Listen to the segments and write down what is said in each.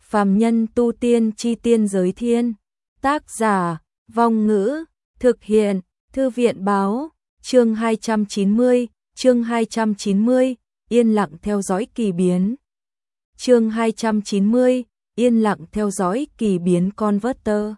Phàm nhân tu tiên chi tiên giới thiên. Tác giả, Vong Ngữ, thực hiện, Thư viện báo, chương 290, yên lặng theo dõi kỳ biến. Chương 290, yên lặng theo dõi kỳ biến Converter.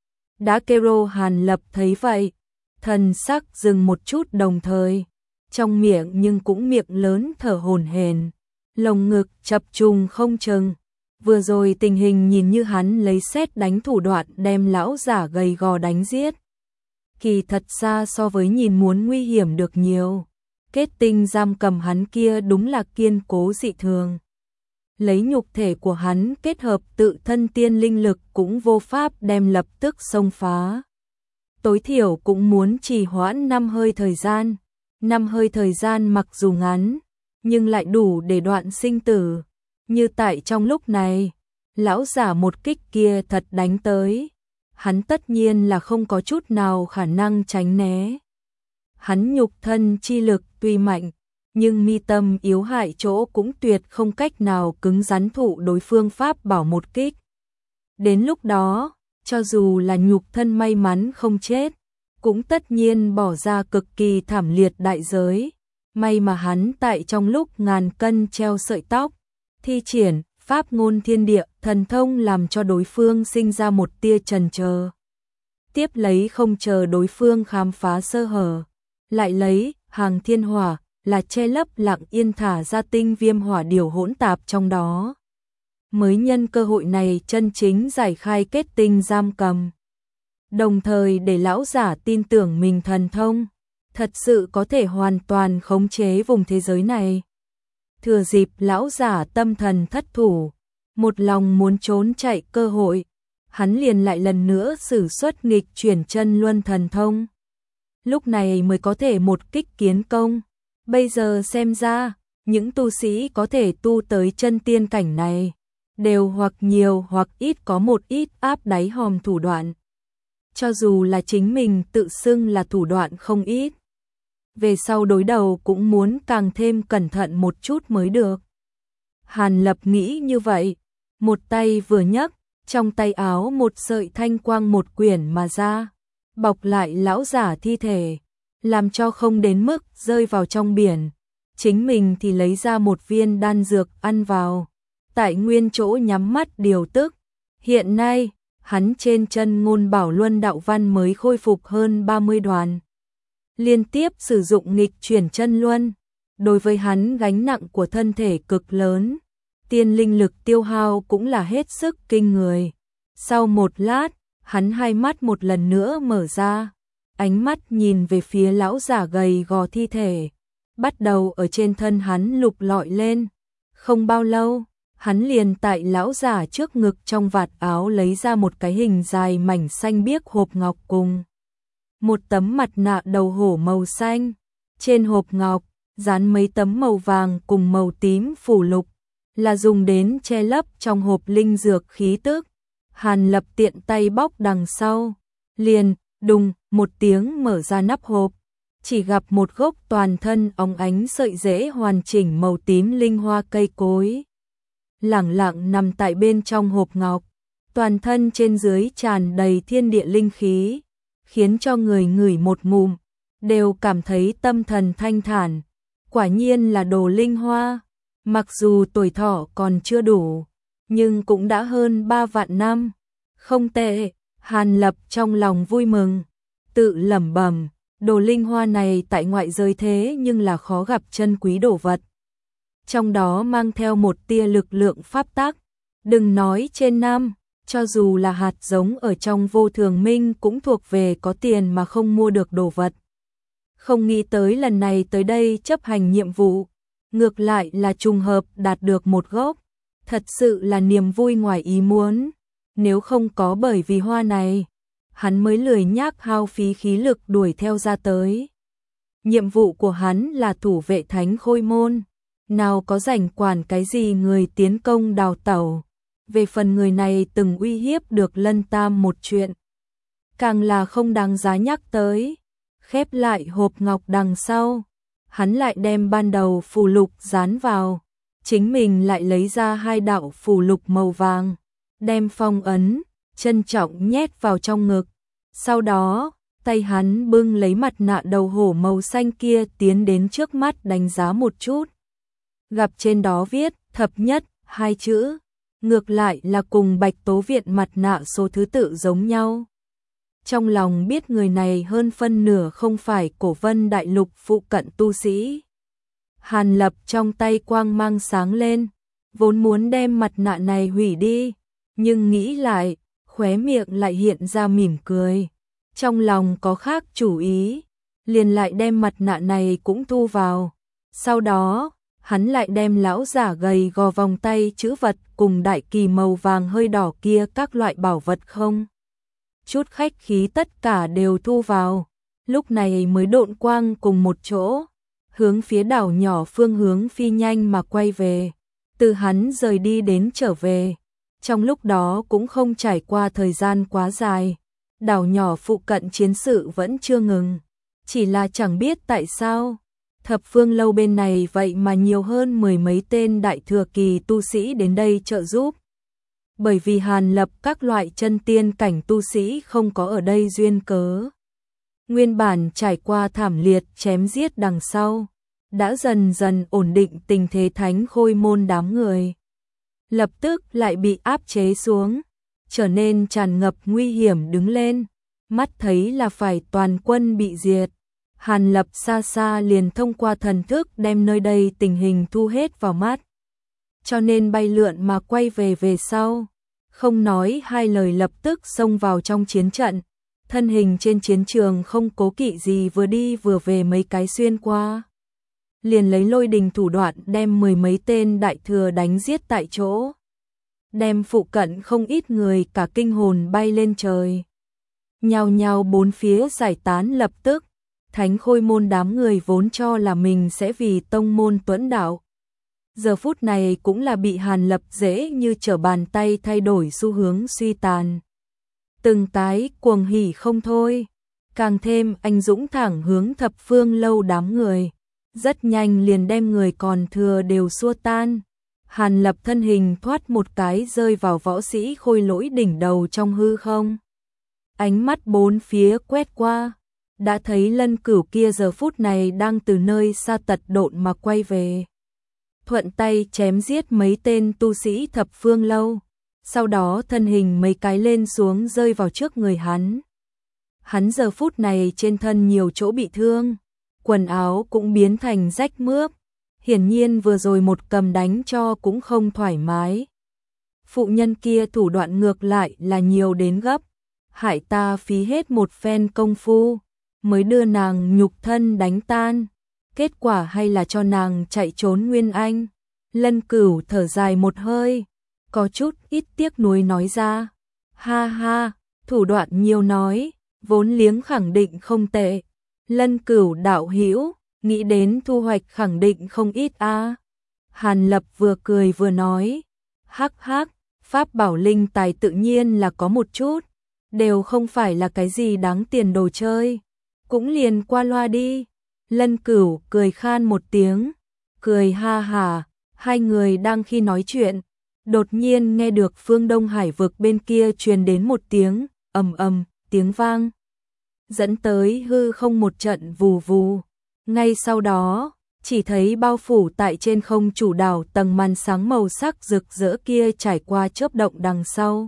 Đã kêu Hàn Lập thấy vậy, thần sắc dừng một chút đồng thời, trong miệng nhưng cũng miệng lớn thở hổn hển, lồng ngực chập trùng không chừng. Vừa rồi tình hình nhìn như hắn lấy sét đánh thủ đoạn đem lão giả gầy gò đánh giết. Kỳ thật xa so với nhìn muốn nguy hiểm được nhiều. Kết tinh giam cầm hắn kia đúng là kiên cố dị thường. Lấy nhục thể của hắn kết hợp tự thân tiên linh lực cũng vô pháp đem lập tức xông phá. Tối thiểu cũng muốn trì hoãn 5 hơi thời gian. 5 hơi thời gian mặc dù ngắn, nhưng lại đủ để đoạn sinh tử. Như tại trong lúc này, lão giả một kích kia thật đánh tới, hắn tất nhiên là không có chút nào khả năng tránh né. Hắn nhục thân chi lực tuy mạnh, nhưng mi tâm yếu hại chỗ cũng tuyệt không cách nào cứng rắn thụ đối phương pháp bảo một kích. Đến lúc đó, cho dù là nhục thân may mắn không chết, cũng tất nhiên bỏ ra cực kỳ thảm liệt đại giới. May mà hắn tại trong lúc ngàn cân treo sợi tóc, thi triển pháp ngôn thiên địa thần thông làm cho đối phương sinh ra một tia chần chờ. Tiếp lấy không chờ đối phương khám phá sơ hở, lại lấy hàng thiên hỏa là che lấp lặng yên thả ra tinh viêm hỏa điều hỗn tạp trong đó. Mới nhân cơ hội này chân chính giải khai kết tinh giam cầm. Đồng thời để lão giả tin tưởng mình thần thông, thật sự có thể hoàn toàn khống chế vùng thế giới này. Thừa dịp lão giả tâm thần thất thủ, một lòng muốn trốn chạy cơ hội, hắn liền lại lần nữa sử xuất nghịch chuyển chân luân thần thông. Lúc này mới có thể một kích kiến công. Bây giờ xem ra, những tu sĩ có thể tu tới chân tiên cảnh này, đều hoặc nhiều hoặc ít có một ít áp đáy hòm thủ đoạn. Cho dù là chính mình tự xưng là thủ đoạn không ít, về sau đối đầu cũng muốn càng thêm cẩn thận một chút mới được. Hàn Lập nghĩ như vậy, một tay vừa nhấc, trong tay áo một sợi thanh quang một quyển mà ra, bọc lại lão giả thi thể, làm cho không đến mức rơi vào trong biển. Chính mình thì lấy ra một viên đan dược ăn vào, tại nguyên chỗ nhắm mắt điều tức. Hiện nay, hắn trên chân ngôn bảo luân đạo văn mới khôi phục hơn 30 đoàn. Liên tiếp sử dụng nghịch chuyển chân luân, đối với hắn gánh nặng của thân thể cực lớn, tiên linh lực tiêu hao cũng là hết sức kinh người. Sau một lát, hắn hai mắt một lần nữa mở ra, ánh mắt nhìn về phía lão giả gầy gò thi thể, bắt đầu ở trên thân hắn lục lọi lên. Không bao lâu, hắn liền tại lão giả trước ngực trong vạt áo lấy ra một cái hình dài mảnh xanh biếc hộp ngọc cùng một tấm mặt nạ đầu hổ màu xanh. Trên hộp ngọc, dán mấy tấm màu vàng cùng màu tím phủ lục, là dùng đến che lấp trong hộp linh dược khí tức. Hàn Lập tiện tay bóc đằng sau, liền, đùng, một tiếng mở ra nắp hộp, chỉ gặp một gốc toàn thân óng ánh sợi rễ hoàn chỉnh màu tím linh hoa cây cối. Lẳng lặng nằm tại bên trong hộp ngọc, toàn thân trên dưới tràn đầy thiên địa linh khí, khiến cho người ngửi một ngụm đều cảm thấy tâm thần thanh thản. Quả nhiên là đồ linh hoa, mặc dù tuổi thọ còn chưa đủ, nhưng cũng đã hơn 3 vạn năm. Không tệ, Hàn Lập trong lòng vui mừng, tự lẩm bẩm, đồ linh hoa này tại ngoại giới thế nhưng là khó gặp chân quý đồ vật. Trong đó mang theo một tia lực lượng pháp tắc, đừng nói trên năm, cho dù là hạt giống ở trong vô thường minh cũng thuộc về có tiền mà không mua được đồ vật. Không nghĩ tới lần này tới đây chấp hành nhiệm vụ, ngược lại là trùng hợp đạt được một gốc, thật sự là niềm vui ngoài ý muốn. Nếu không có bởi vì hoa này, hắn mới lười nhác hao phí khí lực đuổi theo ra tới. Nhiệm vụ của hắn là thủ vệ thánh khôi môn, nào có rảnh quản cái gì người tiến công đào tẩu. Về phần người này từng uy hiếp được Lân Tam một chuyện, càng là không đáng giá nhắc tới. Khép lại hộp ngọc đằng sau, hắn lại đem ban đầu phù lục dán vào, chính mình lại lấy ra 2 đạo phù lục màu vàng, đem phong ấn, trân trọng nhét vào trong ngực. Sau đó, tay hắn bưng lấy mặt nạ đầu hổ màu xanh kia tiến đến trước mắt đánh giá một chút. Gặp trên đó viết thập nhất, 2 chữ. Ngược lại là cùng Bạch Tố Viện mặt nạ số thứ tự giống nhau. Trong lòng biết người này hơn phân nửa không phải Cổ Vân Đại Lục phụ cận tu sĩ. Hàn Lập trong tay quang mang sáng lên, vốn muốn đem mặt nạ này hủy đi, nhưng nghĩ lại, khóe miệng lại hiện ra mỉm cười. Trong lòng có khác chủ ý, liền lại đem mặt nạ này cũng thu vào. Sau đó, hắn lại đem lão giả gầy gò vòng tay chữ vật cùng đại kỳ màu vàng hơi đỏ kia các loại bảo vật không chút khách khí tất cả đều thu vào, lúc này mới độn quang cùng một chỗ, hướng phía đảo nhỏ phương hướng phi nhanh mà quay về. Từ hắn rời đi đến trở về, trong lúc đó cũng không trải qua thời gian quá dài, đảo nhỏ phụ cận chiến sự vẫn chưa ngừng, chỉ là chẳng biết tại sao, Thập Phương Lâu bên này vậy mà nhiều hơn 10 mấy tên đại thừa kỳ tu sĩ đến đây trợ giúp. Bởi vì Hàn Lập các loại chân tiên cảnh tu sĩ không có ở đây duyên cớ. Nguyên bản trải qua thảm liệt chém giết đằng sau, đã dần dần ổn định tình thế Thánh Khôi môn đám người. Lập tức lại bị áp chế xuống, trở nên tràn ngập nguy hiểm đứng lên, mắt thấy là phải toàn quân bị diệt. Hàn Lập xa xa liền thông qua thần thức đem nơi đây tình hình thu hết vào mắt. Cho nên bay lượn mà quay về sau, không nói hai lời lập tức xông vào trong chiến trận. Thân hình trên chiến trường không cố kỵ gì vừa đi vừa về mấy cái xuyên qua. Liền lấy lôi đình thủ đoạn đem 10 mấy tên đại thừa đánh giết tại chỗ. Đem phụ cận không ít người cả kinh hồn bay lên trời. Nhào nhào bốn phía giải tán lập tức. Thánh Khôi môn đám người vốn cho là mình sẽ vì tông môn tuẫn đạo. Giờ phút này cũng là bị Hàn Lập dễ như trở bàn tay thay đổi xu hướng suy tàn. Từng tái cuồng hỉ không thôi, càng thêm anh dũng thẳng hướng Thập Phương Lâu đám người. Rất nhanh liền đem người còn thừa đều xua tan. Hàn Lập thân hình thoát một cái rơi vào võ sĩ Khôi Lỗi đỉnh đầu trong hư không. Ánh mắt bốn phía quét qua, đã thấy Lân Cửu kia giờ phút này đang từ nơi xa tật độn mà quay về. Thuận tay chém giết mấy tên tu sĩ Thập Phương Lâu, sau đó thân hình mấy cái lên xuống rơi vào trước người hắn. Hắn giờ phút này trên thân nhiều chỗ bị thương, quần áo cũng biến thành rách mướp, hiển nhiên vừa rồi một cầm đánh cho cũng không thoải mái. Phụ nhân kia thủ đoạn ngược lại là nhiều đến gấp, hại ta phí hết một phen công phu, mới đưa nàng nhục thân đánh tan, kết quả hay là cho nàng chạy trốn nguyên anh. Lân Cửu thở dài một hơi, có chút ít tiếc nuối nói ra, ha ha, thủ đoạn nhiều nói, vốn liếng khẳng định không tệ. Lân Cửu đạo hữu, nghĩ đến thu hoạch khẳng định không ít a. Hàn Lập vừa cười vừa nói, hắc hắc, pháp bảo linh tài tự nhiên là có một chút, đều không phải là cái gì đáng tiền đồ chơi, cũng liền qua loa đi. Lân Cửu cười khan một tiếng, cười ha hả, hai người đang khi nói chuyện, đột nhiên nghe được phương Đông Hải vực bên kia truyền đến một tiếng ầm ầm, tiếng vang, dẫn tới hư không một trận vù vù. Ngay sau đó, chỉ thấy bao phủ tại trên không chủ đảo tầng màn sáng màu sắc rực rỡ kia trải qua chớp động đằng sau.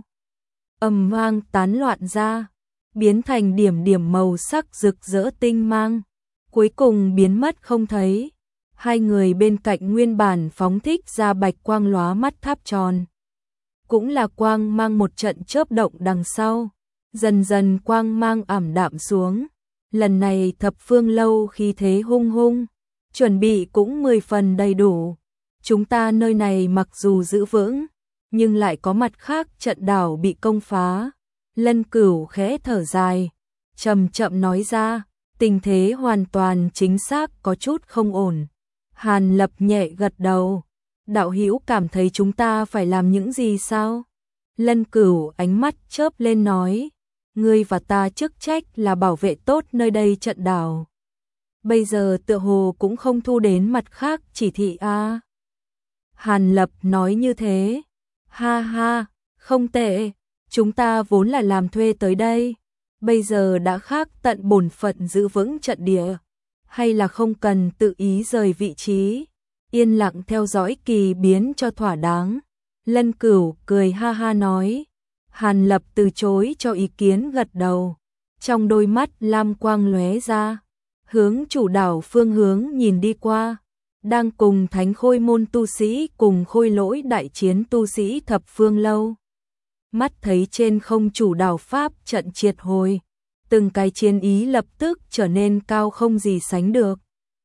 Ầm vang tán loạn ra, biến thành điểm điểm màu sắc rực rỡ tinh mang, cuối cùng biến mất không thấy. Hai người bên cạnh nguyên bản phóng thích ra bạch quang lóa mắt tháp tròn, cũng là quang mang một trận chớp động đằng sau, dần dần quang mang ảm đạm xuống. Lần này Thập Phương Lâu khí thế hung hung, chuẩn bị cũng 10 phần đầy đủ. Chúng ta nơi này mặc dù giữ vững, nhưng lại có mặt khác trận đảo bị công phá. Lân Cửu khẽ thở dài, chậm chậm nói ra, tình thế hoàn toàn chính xác có chút không ổn. Hàn Lập nhẹ gật đầu, đạo hữu cảm thấy chúng ta phải làm những gì sao? Lân Cửu ánh mắt chớp lên nói, ngươi và ta chức trách là bảo vệ tốt nơi đây trận đảo. Bây giờ tựa hồ cũng không thu đến mặt khác chỉ thị a. Hàn Lập nói như thế, ha ha, Không tệ, chúng ta vốn là làm thuê tới đây, bây giờ đã khác tận bổn phận giữ vững trận địa, hay là không cần tự ý rời vị trí, yên lặng theo dõi kỳ biến cho thỏa đáng. Lân Cửu cười ha ha nói. Hàn Lập từ chối cho ý kiến, gật đầu, trong đôi mắt lam quang lóe ra, hướng chủ đảo phương hướng nhìn đi qua, đang cùng Thánh Khôi môn tu sĩ cùng Khôi Lỗi đại chiến tu sĩ Thập Phương Lâu. Mắt thấy trên không chủ đảo pháp trận triệt hồi, từng cái chiến ý lập tức trở nên cao không gì sánh được.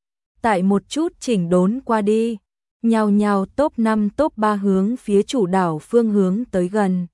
Tại một chút chỉnh đốn qua đi, nhào nhào top 5 top 3 hướng phía chủ đảo phương hướng tới gần.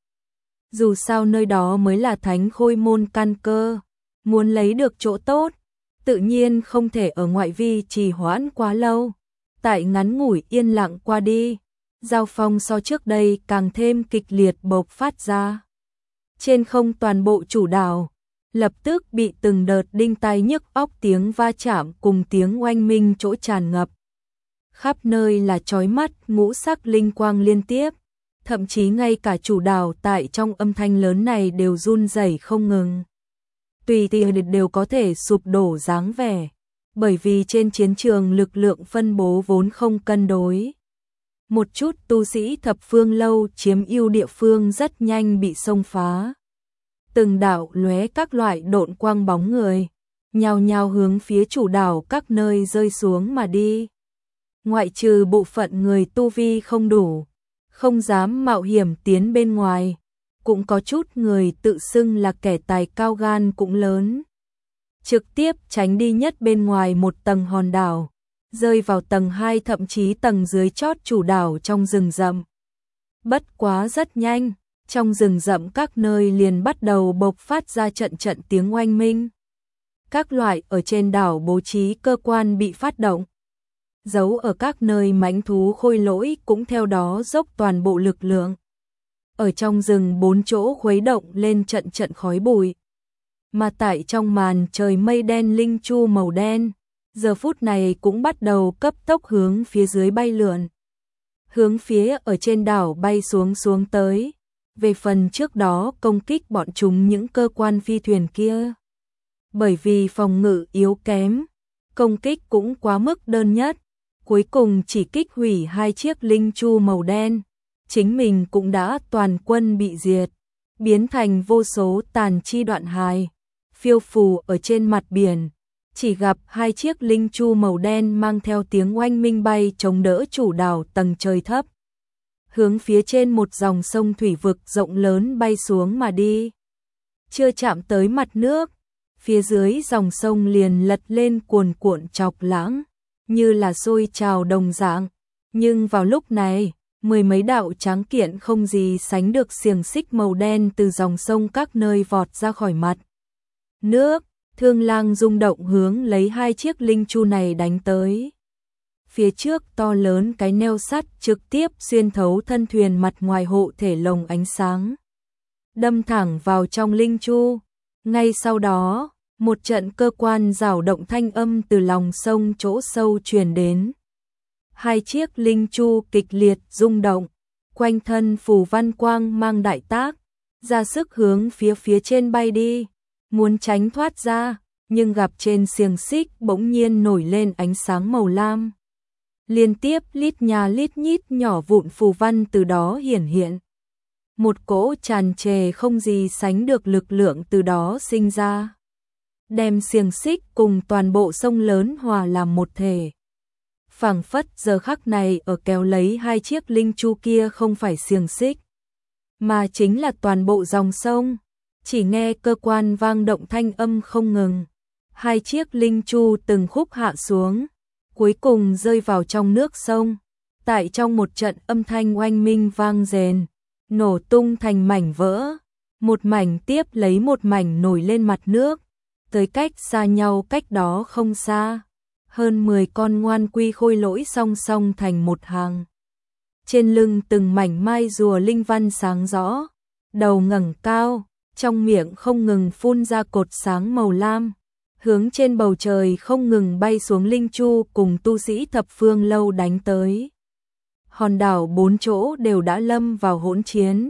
Dù sao nơi đó mới là Thánh Khôi môn căn cơ, muốn lấy được chỗ tốt, tự nhiên không thể ở ngoại vi trì hoãn quá lâu. Tại ngắn ngủi yên lặng qua đi, giao phong so trước đây càng thêm kịch liệt bộc phát ra. Trên không toàn bộ chủ đảo lập tức bị từng đợt đinh tai nhức óc tiếng va chạm cùng tiếng oanh minh chỗ tràn ngập. Khắp nơi là chói mắt ngũ sắc linh quang liên tiếp, thậm chí ngay cả chủ đảo tại trong âm thanh lớn này đều run rẩy không ngừng. Tùy tiện đều có thể sụp đổ dáng vẻ, bởi vì trên chiến trường lực lượng phân bố vốn không cân đối. Một chút tu sĩ Thập Phương Lâu chiếm ưu địa phương rất nhanh bị xông phá. Từng đạo lóe các loại độn quang bóng người, nhào nhào hướng phía chủ đảo các nơi rơi xuống mà đi. Ngoại trừ bộ phận người tu vi không đủ, không dám mạo hiểm tiến bên ngoài, cũng có chút người tự xưng là kẻ tài cao gan cũng lớn. Trực tiếp tránh đi nhất bên ngoài một tầng hòn đảo, rơi vào tầng 2 thậm chí tầng dưới chót chủ đảo trong rừng rậm. Bất quá rất nhanh, trong rừng rậm các nơi liền bắt đầu bộc phát ra trận trận tiếng oanh minh. Các loại ở trên đảo bố trí cơ quan bị phát động. Giấu ở các nơi mãnh thú Khôi Lỗi cũng theo đó dốc toàn bộ lực lượng. Ở trong rừng 4 chỗ khuấy động lên trận trận khói bụi. Mà tại trong màn trời mây đen linh chu màu đen, giờ phút này cũng bắt đầu cấp tốc hướng phía dưới bay lượn. Hướng phía ở trên đảo bay xuống tới. Về phần trước đó công kích bọn chúng những cơ quan phi thuyền kia. Bởi vì phòng ngự yếu kém, công kích cũng quá mức đơn nhất, cuối cùng chỉ kích hủy 2 chiếc linh chu màu đen, chính mình cũng đã toàn quân bị diệt, biến thành vô số tàn chi đoạn hài, phiêu phù ở trên mặt biển, chỉ gặp 2 chiếc linh chu màu đen mang theo tiếng oanh minh bay chống đỡ chủ đảo tầng trời thấp. Hướng phía trên một dòng sông thủy vực rộng lớn bay xuống mà đi. Chưa chạm tới mặt nước, phía dưới dòng sông liền lật lên cuồn cuộn chọc lãng, như là sôi trào đồng dạng. Nhưng vào lúc này, 10 mấy đạo tráng kiện không gì sánh được xiềng xích màu đen từ dòng sông các nơi vọt ra khỏi mặt nước, Thương Lang rung động hướng lấy 2 chiếc linh chu này đánh tới. Phía trước to lớn cái neo sắt trực tiếp xuyên thấu thân thuyền mặt ngoài hộ thể lồng ánh sáng, đâm thẳng vào trong linh chu. Ngay sau đó, một trận cơ quan rảo động thanh âm từ lòng sông chỗ sâu truyền đến. 2 chiếc linh chu kịch liệt rung động, quanh thân phù văn quang mang đại tác, ra sức hướng phía trên bay đi, muốn tránh thoát ra, nhưng gặp trên xiềng xích bỗng nhiên nổi lên ánh sáng màu lam. Liên tiếp lít nhà lít nhít nhỏ vụn phù văn từ đó hiển hiện. Một cỗ tràn trề không gì sánh được lực lượng từ đó sinh ra, đem xiềng xích cùng toàn bộ sông lớn hòa làm một thể. Phảng phất giờ khắc này ở kéo lấy 2 chiếc linh chu kia không phải xiềng xích, mà chính là toàn bộ dòng sông. Chỉ nghe cơ quan vang động thanh âm không ngừng, 2 chiếc linh chu từng khúc hạ xuống, cuối cùng rơi vào trong nước sông. Tại trong một trận âm thanh oanh minh vang rền, nổ tung thành mảnh vỡ, một mảnh tiếp lấy một mảnh nổi lên mặt nước, tới cách xa nhau cách đó không xa. Hơn 10 con ngoan quy Khôi Lỗi song song thành một hàng. Trên lưng từng mảnh mai rùa linh văn sáng rõ, đầu ngẩng cao, trong miệng không ngừng phun ra cột sáng màu lam, hướng trên bầu trời không ngừng bay xuống linh chu cùng tu sĩ Thập Phương Lâu đánh tới. Hòn đảo 4 chỗ đều đã lâm vào hỗn chiến,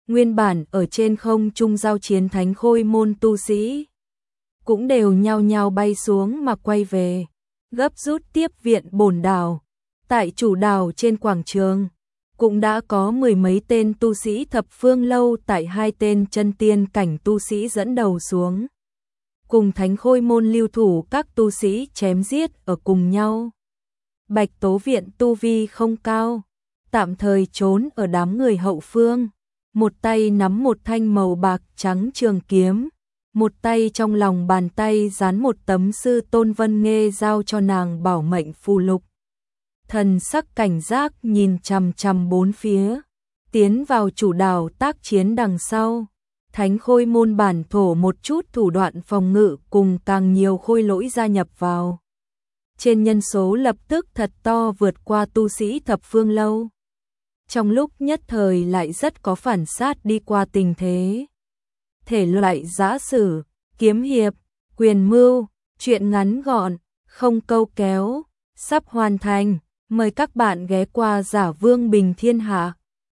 Nguyên bản ở trên không trung giao chiến thánh khôi môn tu sĩ cũng đều nhao nhao bay xuống mà quay về, gấp rút tiếp viện bổn đảo. Tại chủ đảo trên quảng trường, cũng đã có mười mấy tên tu sĩ thập phương lâu tại hai tên chân tiên cảnh tu sĩ dẫn đầu xuống. Cùng thánh khôi môn lưu thủ các tu sĩ chém giết ở cùng nhau. Bạch Tố Viện tu vi không cao, tạm thời trốn ở đám người hậu phương, một tay nắm một thanh màu bạc trắng trường kiếm, một tay trong lòng bàn tay dán một tấm sư tôn Vân Nghê giao cho nàng bảo mệnh phù lục. Thần sắc cảnh giác nhìn chằm chằm bốn phía, tiến vào chủ đảo tác chiến đằng sau. Thánh khôi môn bản thổ một chút thủ đoạn phòng ngự cùng càng nhiều khôi lỗi gia nhập vào. Trên nhân số lập tức thật to vượt qua tu sĩ thập phương lâu. Trong lúc nhất thời lại rất có phản sát đi qua tình thế. Thể loại giã sử, kiếm hiệp, quyền mưu, truyện ngắn gọn, không câu kéo, sắp hoàn thành. Mời các bạn ghé qua Giả Vương Bình Thiên Hạ.